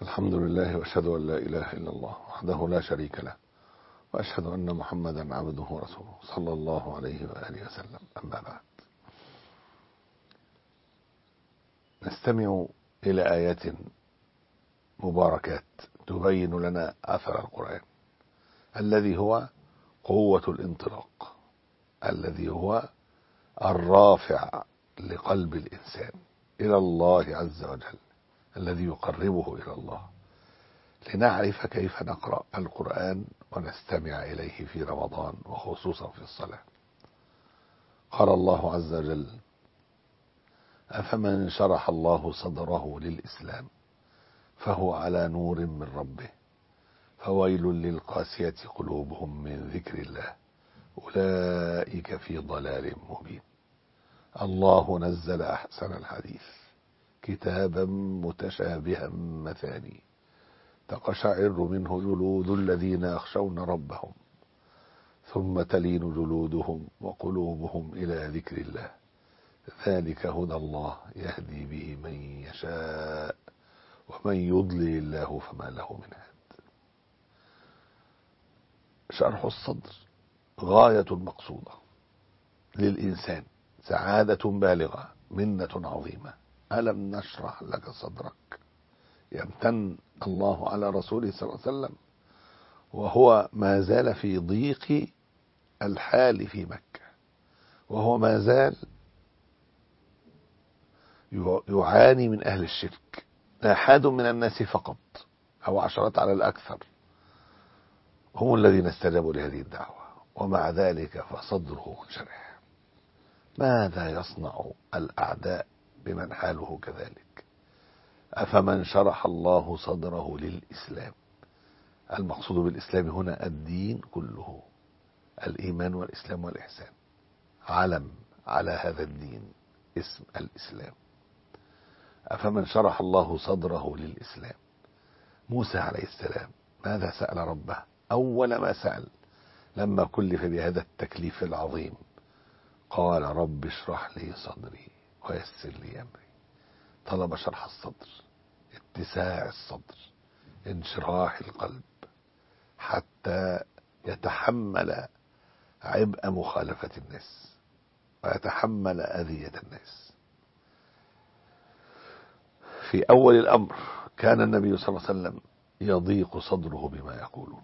الحمد لله وأشهد أن لا إله إلا الله وحده لا شريك له، وأشهد أن محمدا عبده ورسوله صلى الله عليه وآله وسلم. أما بعد، نستمع إلى آيات مباركات تبين لنا أثر القرآن الذي هو قوة الانطلاق، الذي هو الرافع لقلب الإنسان إلى الله عز وجل، الذي يقربه إلى الله، لنعرف كيف نقرأ القرآن ونستمع إليه في رمضان وخصوصا في الصلاة. قال الله عز وجل: أفمن شرح الله صدره للإسلام فهو على نور من ربه فويل للقاسية قلوبهم من ذكر الله أولئك في ضلال مبين. الله نزل أحسن الحديث كتابا متشابها مثاني تقشعر منه جلود الذين يخشون ربهم ثم تلين جلودهم وقلوبهم إلى ذكر الله ذلك هدى الله يهدي به من يشاء ومن يضلل الله فما له من هاد. شرح الصدر غاية مقصودة للإنسان، سعادة بالغة، منة عظيمة. ألم نشرح لك صدرك؟ يمتن الله على رسوله صلى الله عليه وسلم وهو ما زال في ضيق الحال في مكة، وهو ما زال يعاني من أهل الشرك، آحاد من الناس فقط أو عشرات على الأكثر هم الذين استجابوا لهذه الدعوة، ومع ذلك فصدره منشرح. ماذا يصنع الأعداء بمن حاله كذلك؟ أفمن شرح الله صدره للإسلام. المقصود بالإسلام هنا الدين كله، الإيمان والإسلام والإحسان، علم على هذا الدين اسم الإسلام. أفمن شرح الله صدره للإسلام. موسى عليه السلام ماذا سأل ربه؟ أول ما سأل لما كلف بهذا التكليف العظيم قال: رب اشرح لي صدري ويسر لي أمري. طلب شرح الصدر، اتساع الصدر، انشراح القلب، حتى يتحمل عبء مخالفة الناس ويتحمل أذية الناس. في أول الأمر كان النبي صلى الله عليه وسلم يضيق صدره بما يقولون،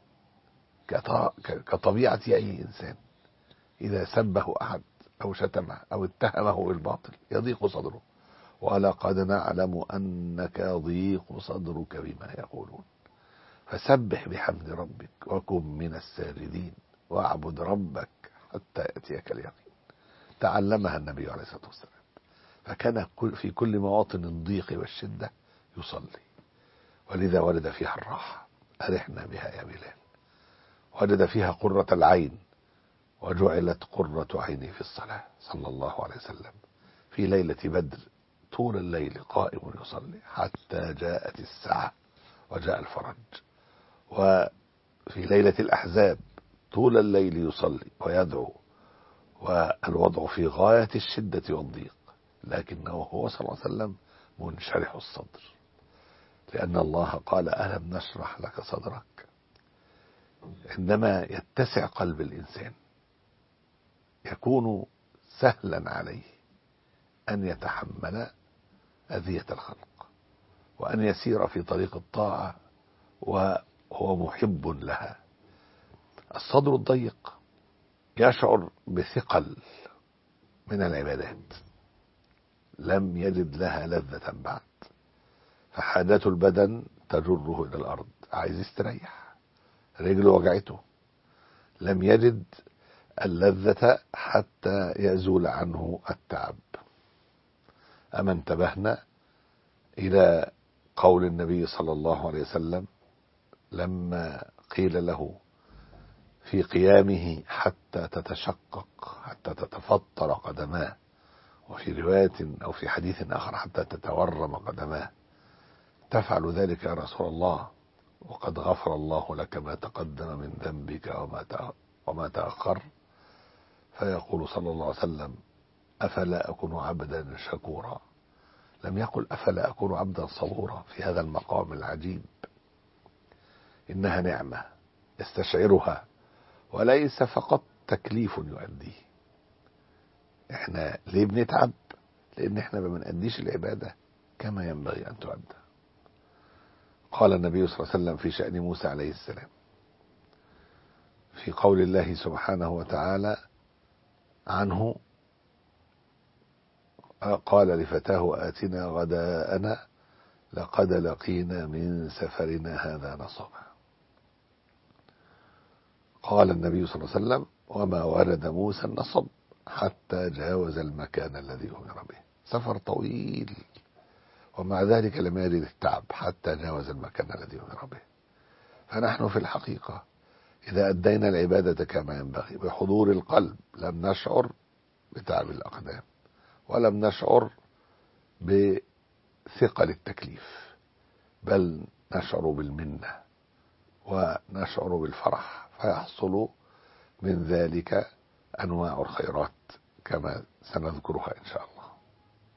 كطبيعة أي إنسان. إذا سبه أحد أو شتمه أو اتهمه بالباطل يضيق صدره، ولقد نعلم أنك يضيق صدرك بما يقولون فسبح بحمد ربك وكن من الساجدين واعبد ربك حتى يأتيك اليقين. تعلمها النبي عليه الصلاة والسلام، فكان في كل مواطن الضيق والشدة يصلي، ولذا ولد فيها الراحة. أرحنا بها يا بلال. وجد فيها قرة العين، وجعلت قرة عيني في الصلاة صلى الله عليه وسلم. في ليلة بدر طول الليل قائم يصلي حتى جاءت الساعة وجاء الفرج. وفي ليلة الأحزاب طول الليل يصلي ويدعو، والوضع في غاية الشدة والضيق، لكنه هو صلى الله عليه وسلم منشرح الصدر، لأن الله قال: ألم نشرح لك صدرك. عندما يتسع قلب الإنسان يكون سهلا عليه أن يتحمل أذية الخلق وأن يسير في طريق الطاعة وهو محب لها. الصدر الضيق يشعر بثقل من العبادات، لم يجد لها لذة بعد، فحاجات البدن تجره إلى الأرض، عايز يستريح، رجله وجعته، لم يجد اللذة حتى يزول عنه التعب. أما انتبهنا إلى قول النبي صلى الله عليه وسلم لما قيل له في قيامه حتى تتشقق، حتى تتفطر قدماه، وفي رواية أو في حديث آخر حتى تتورم قدماه: تفعل ذلك يا رسول الله وقد غفر الله لك ما تقدم من ذنبك وما تأخر؟ فيقول صلى الله عليه وسلم: أفلا أكون عبدا شكورا؟ لم يقل أفلا أكون عبدا صبورا في هذا المقام العجيب. إنها نعمة يستشعرها وليس فقط تكليف يؤديه. احنا ليه بنتعب؟ لأن احنا ما بنأديش العبادة كما ينبغي أن تؤدى. قال النبي صلى الله عليه وسلم في شأن موسى عليه السلام في قول الله سبحانه وتعالى عنه: قال لفتاه آتنا غداءنا لقد لقينا من سفرنا هذا نصبا. قال النبي صلى الله عليه وسلم: وما ورد موسى النصب حتى جاوز المكان الذي أمر به. سفر طويل ومع ذلك لم يجد التعب حتى جاوز المكان الذي أمر به. فنحن في الحقيقة إذا أدينا العبادة كما ينبغي بحضور القلب لم نشعر بتعب الأقدام، ولم نشعر بثقل التكليف، بل نشعر بالمنة ونشعر بالفرح، فيحصل من ذلك أنواع الخيرات كما سنذكرها إن شاء الله.